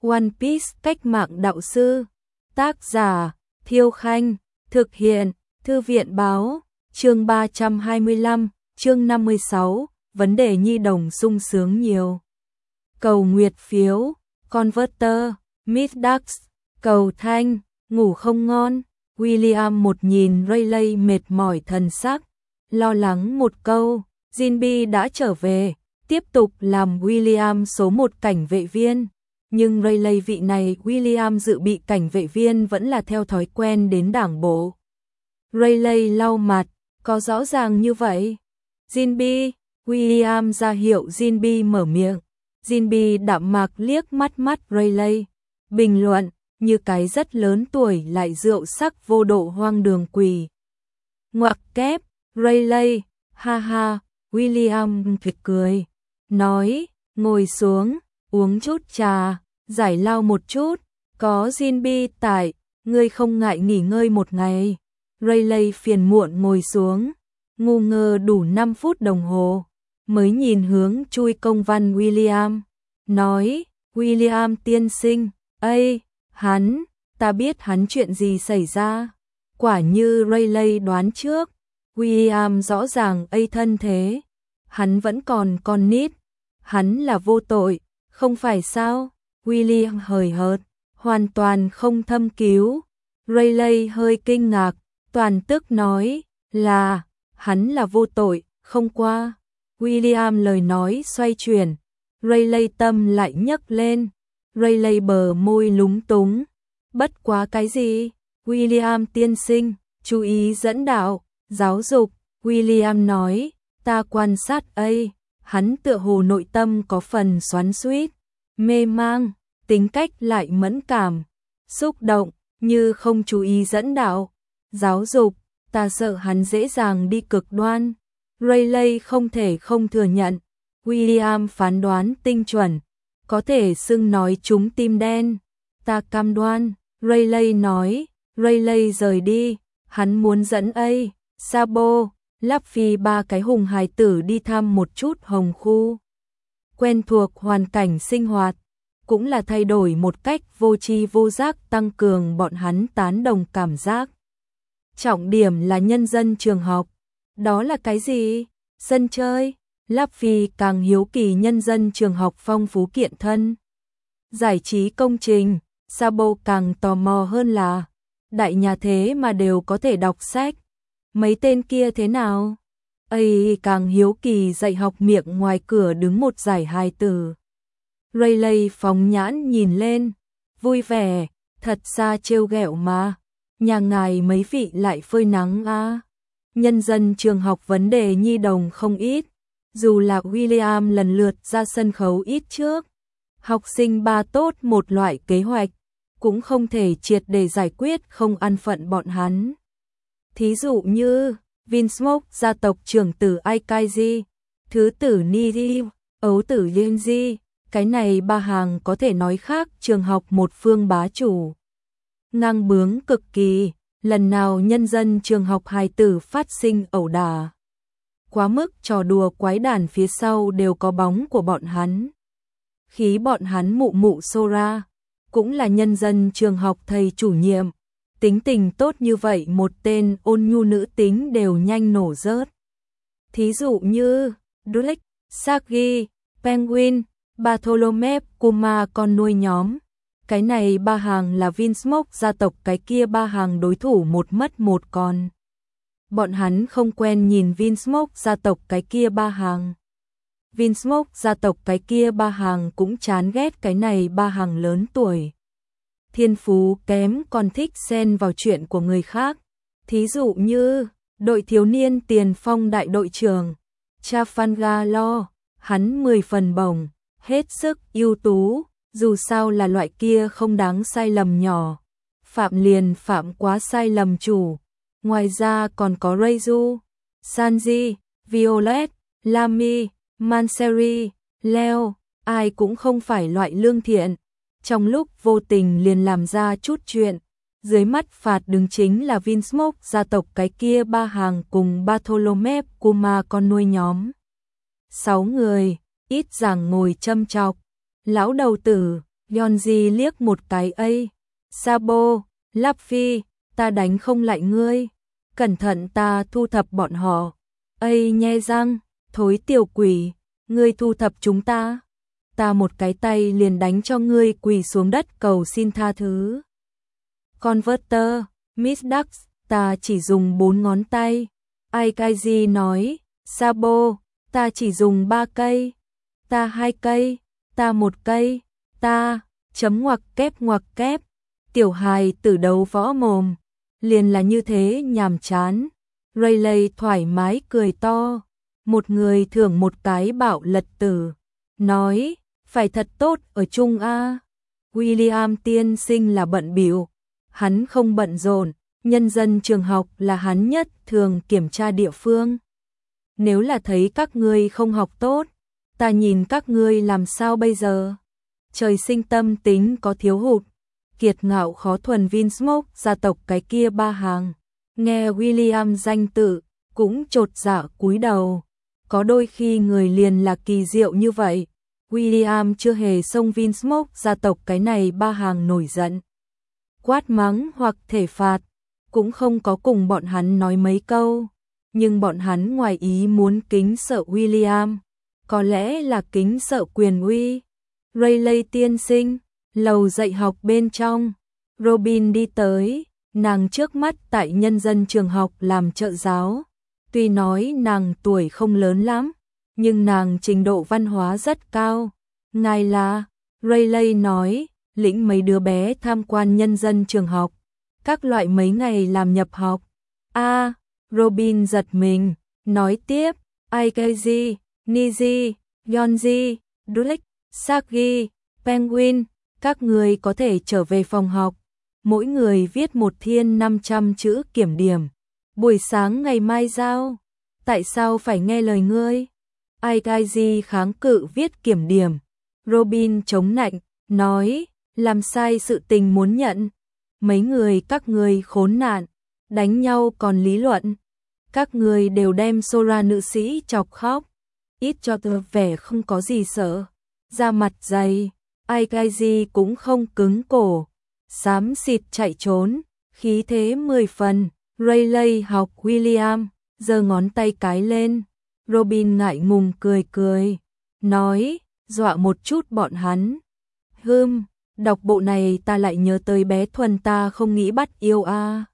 One Piece cách mạng đạo sư. Tác giả Thiêu Khanh. Thực hiện Thư viện Báo. Chương 325, chương 56, vấn đề nhi đồng sung sướng nhiều. Cầu nguyệt phiếu, Converter, Middax, cầu thanh, ngủ không ngon. William một nhìn Rayleigh mệt mỏi thần sắc, lo lắng một câu, Jinbe đã trở về, tiếp tục làm William số 1 cảnh vệ viên. Nhưng Rayleigh vị này William dự bị cảnh vệ viên vẫn là theo thói quen đến đảng bộ. Rayleigh lau mặt, có rõ ràng như vậy. Jinbe, William ra hiệu Jinbe mở miệng. Jinbe đạm mạc liếc mắt Rayleigh, bình luận, như cái rất lớn tuổi lại rượu sắc vô độ hoang đường quỷ. Ngoặc kép, Rayleigh, ha ha, William cười, nói, ngồi xuống, uống chút trà, giải lao một chút, có Jinbe tại, ngươi không ngại nghỉ ngơi một ngày. Rayleigh phiền muộn ngồi xuống, ngu ngơ đủ 5 phút đồng hồ, mới nhìn hướng chui công văn William, nói, William tiên sinh, ta biết hắn chuyện gì xảy ra. Quả như Rayleigh đoán trước, William rõ ràng thân thế, hắn vẫn còn con nít, hắn là vô tội, không phải sao? William hời hợt, hoàn toàn không thâm cứu. Rayleigh hơi kinh ngạc, toàn tức nói, là, hắn là vô tội, không qua. William lời nói xoay chuyển, Rayleigh tâm lại nhấc lên. Rayleigh bờ môi lúng túng, bất quá cái gì? William tiên sinh, chú ý dẫn đạo, giáo dục. William nói, ta quan sát hắn tựa hồ nội tâm có phần xoắn xuýt, mê mang, tính cách lại mẫn cảm, xúc động, như không chú ý dẫn đạo, giáo dục, ta sợ hắn dễ dàng đi cực đoan. Rayleigh không thể không thừa nhận, William phán đoán tinh chuẩn, có thể xưng nói trúng tim đen, ta cam đoan. Rayleigh nói, Rayleigh rời đi, hắn muốn dẫn Sabo, Luffy 3 cái hùng hài tử đi thăm một chút hồng khu. Quen thuộc hoàn cảnh sinh hoạt, cũng là thay đổi một cách vô tri vô giác tăng cường bọn hắn tán đồng cảm giác. Trọng điểm là nhân dân trường học. Đó là cái gì? Sân chơi. Luffy càng hiếu kỳ nhân dân trường học phong phú kiện thân. Giải trí công trình. Sabo càng tò mò hơn là đại nhà thế mà đều có thể đọc sách. Mấy tên kia thế nào? Càng hiếu kỳ dạy học miệng ngoài cửa đứng một giải hài tử. Rayleigh phóng nhãn nhìn lên, vui vẻ, thật xa trêu ghẹo mà. Nhà ngài mấy vị lại phơi nắng à? Nhân dân trường học vấn đề nhi đồng không ít, dù là William lần lượt ra sân khấu ít trước. Học sinh ba tốt một loại kế hoạch, cũng không thể triệt để giải quyết không ăn phận bọn hắn. Thí dụ như Vinsmoke gia tộc trưởng tử Aikaiji, thứ tử Niri, ấu tử Yenji, cái này ba hàng có thể nói khác trường học một phương bá chủ. Ngang bướng cực kỳ, lần nào nhân dân trường học hài tử phát sinh ẩu đả. Quá mức trò đùa quái đản phía sau đều có bóng của bọn hắn. Khí bọn hắn mụ mụ Sora, cũng là nhân dân trường học thầy chủ nhiệm. Tính tình tốt như vậy một tên ôn nhu nữ tính đều nhanh nổ rớt. Thí dụ như Drake, Sagi, Penguin, Bartholomew, Kuma con nuôi nhóm. Cái này ba hàng là Vinsmoke gia tộc, cái kia ba hàng đối thủ một mất một còn. Bọn hắn không quen nhìn Vinsmoke gia tộc cái kia ba hàng. Vinsmoke gia tộc cái kia ba hàng cũng chán ghét cái này ba hàng lớn tuổi. Thiên phú kém còn thích xen vào chuyện của người khác. Thí dụ như đội thiếu niên tiền phong đại đội trưởng Trafalgar, hắn 10 phần bổng, hết sức ưu tú, dù sao là loại kia không đáng sai lầm nhỏ. Phạm liền phạm quá sai lầm chủ. Ngoài ra còn có Reizu, Sanji, Violet, Lamy, Manseri, Leo, ai cũng không phải loại lương thiện. Trong lúc vô tình liền làm ra chút chuyện, dưới mắt phạt đứng chính là Vinsmoke gia tộc cái kia ba hàng cùng Bartholomew Kuma con nuôi nhóm. 6 người, ít giảng ngồi châm chọc. Lão đầu tử, Yeonji liếc một cái ấy. Sabo, Luffy, ta đánh không lại ngươi. Cẩn thận ta thu thập bọn họ. Ây nhe răng, thối tiểu quỷ, ngươi thu thập chúng ta. Ta một cái tay liền đánh cho ngươi quỳ xuống đất cầu xin tha thứ. Converter, Miss Ducks, ta chỉ dùng 4 ngón tay. Aikaiji nói, Sabo, ta chỉ dùng 3 cây. Ta 2 cây, ta 1 cây, ta, chấm ngoặc kép. Tiểu hài tử đấu võ mồm, liền là như thế nhàm chán. Rayleigh thoải mái cười to, một người thưởng một cái bạo lật tử, nói, phải thật tốt ở chung a. William tiên sinh là bận bịu, hắn không bận rộn, nhân dân trường học là hắn nhất thường kiểm tra địa phương. Nếu là thấy các ngươi không học tốt, ta nhìn các ngươi làm sao bây giờ? Trời sinh tâm tính có thiếu hụt, kiệt ngạo khó thuần Vinsmoke gia tộc cái kia 3 hàng. Nghe William danh tự, cũng chột dạ cúi đầu. Có đôi khi người liền là kỳ diệu như vậy. William chưa hề xông Vinsmoke gia tộc cái này 3 hàng nổi giận. Quát mắng hoặc thể phạt, cũng không có cùng bọn hắn nói mấy câu. Nhưng bọn hắn ngoài ý muốn kính sợ William, có lẽ là kính sợ quyền uy. Rayleigh tiên sinh, lầu dạy học bên trong, Robin đi tới, nàng trước mắt tại nhân dân trường học làm trợ giáo. Tuy nói nàng tuổi không lớn lắm, nhưng nàng trình độ văn hóa rất cao. Ngài là, Rayleigh nói, lĩnh mấy đứa bé tham quan nhân dân trường học, các loại mấy ngày làm nhập học. Robin giật mình, nói tiếp, Aikaiji, Niji, Yeonji, Drake, Sagi, Penguin, các người có thể trở về phòng học, mỗi người viết một thiên 500 chữ kiểm điểm. Buổi sáng ngày mai giao, tại sao phải nghe lời ngươi? Aikaiji kháng cự viết kiểm điểm. Robin chống nạnh, nói, làm sai sự tình muốn nhận. Mấy người các ngươi khốn nạn, đánh nhau còn lý luận. Các người đều đem Sora nữ sĩ chọc khóc, ít cho tớ vẻ không có gì sợ. Da mặt dày, Aikaiji cũng không cứng cổ, xám xịt chạy trốn, khí thế 10 phần. Rayleigh học William, giơ ngón tay cái lên. Robin ngại ngùng cười, nói, dọa một chút bọn hắn. Đọc bộ này ta lại nhớ tới bé Thuần ta không nghĩ bắt yêu a.